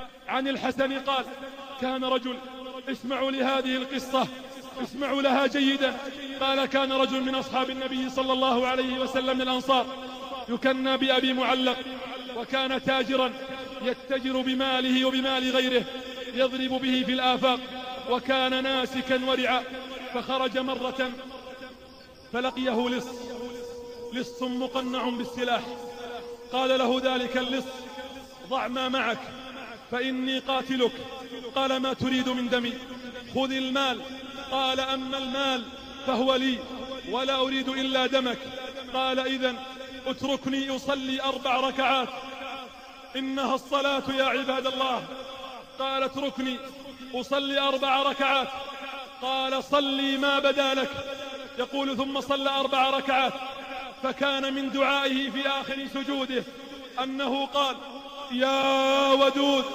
عن الحسن قال: كان رجل، اسمعوا لهذه القصة، اسمعوا لها جيدا. قال: كان رجل من أصحاب النبي صلى الله عليه وسلم من الأنصار يكنى بأبي معلق، وكان تاجرا يتجر بماله وبمال غيره، يضرب به في الآفاق، وكان ناسكا ورعا. فخرج مرة فلقيه لص مقنع بالسلاح. قال له ذلك اللص: ضع ما معك فإني قاتلك. قال: ما تريد من دمي؟ خذ المال. قال: أما المال فهو لي ولا أريد إلا دمك. قال: إذن اتركني أصلي 4 ركعات، إنها الصلاة يا عباد الله. قال: اتركني أصلي 4 ركعات. قال: صلي ما بدا لك. يقول: ثم صلى 4 ركعات، فكان من دعائه في آخر سجوده أنه قال: يا ودود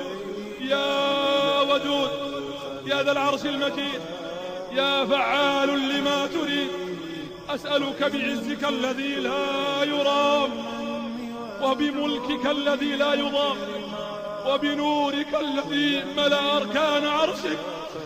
يا ودود يا ذا العرش المجيد، يا فعال لما تريد، أسألك بعزك الذي لا يرام، وبملكك الذي لا يضام، وبنورك الذي ملأ أركان عرشك،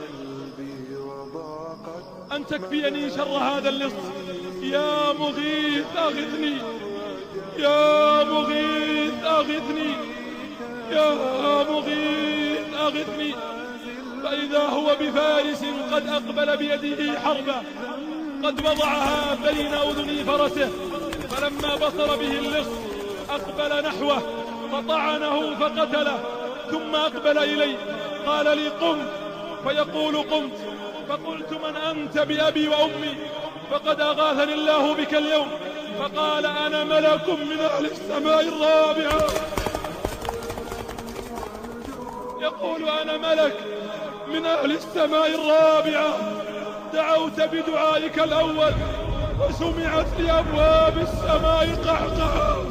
أن تكفيني شر هذا اللص. يا مغيث أغثني، يا مغيث أغثني، يا مغيث أغثني. فإذا هو بفارس قد أقبل بيده حربا، قد وضعها بين أذني فرسه، فلما بصر به اللص أقبل نحوه فطعنه فقتله، ثم أقبل إلي قال لي: قم. فيقول: قمت. فقلت: من أنت بأبي وأمي؟ فقد أغاثني الله بك اليوم. فقال: أنا ملك من أهل السماء الرابعة. يقول: أنا ملك من أهل السماء الرابعة، دعوت بدعائك الأول وسمعت لأبواب السماء قحقحة.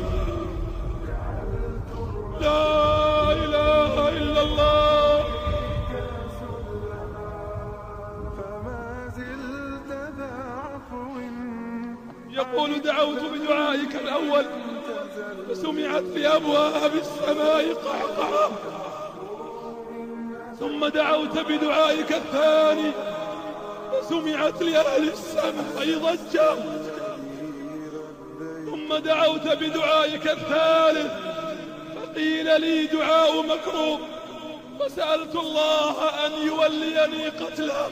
لا إله إلا الله. يقول: دعوت بدعائك الأول وسمعت لأبواب السماء قحقحة، ثم دعوت بدعائك الثاني وسمعت لأهل السماء ضجة، ثم دعوت بدعائك الثالث فقيل لي: دعاء مكروب، فسألت الله أن يوليني قتله.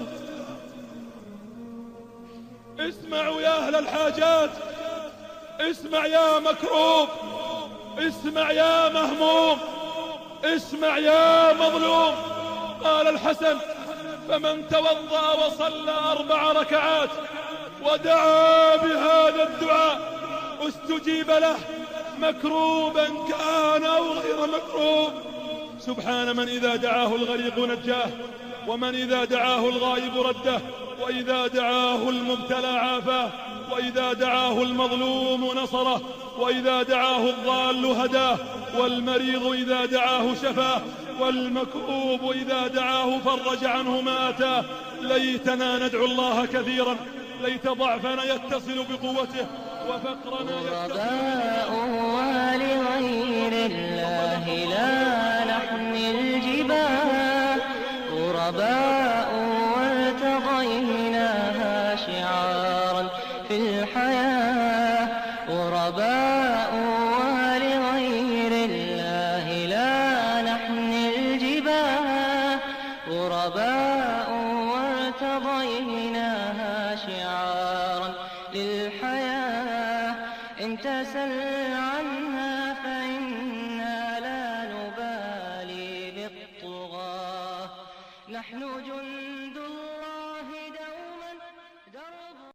اسمعوا يا أهل الحاجات، اسمع يا مكروب، اسمع يا مهموم، اسمع يا مظلوم. قال الحسن: فمن توضأ وصلى 4 ركعات ودعا بهذا الدعاء استجيب له، مكروبا كان أو غير مكروب. سبحان من إذا دعاه الغريق نجاه، ومن إذا دعاه الغائب رده، وإذا دعاه المبتلى عافاه، وإذا دعاه المظلوم نصره، وإذا دعاه الضال هداه، والمريض إذا دعاه شفاه، والمكروب إذا دعاه فرج عنه ما أتاه. ليتنا ندعو الله كثيرا، ليت ضعفنا يتصل بقوته وفقرنا غرباء ولغير الله لا نحمل جباه، غرباء وارتضيناها شعارا في الحياة، غرباء ولغير الله لا نحمل جباه، غرباء وارتضيناها شعارا للحياة. إن تسل عنها فإنا لا نبالي بالطغاة، نحن جند الله.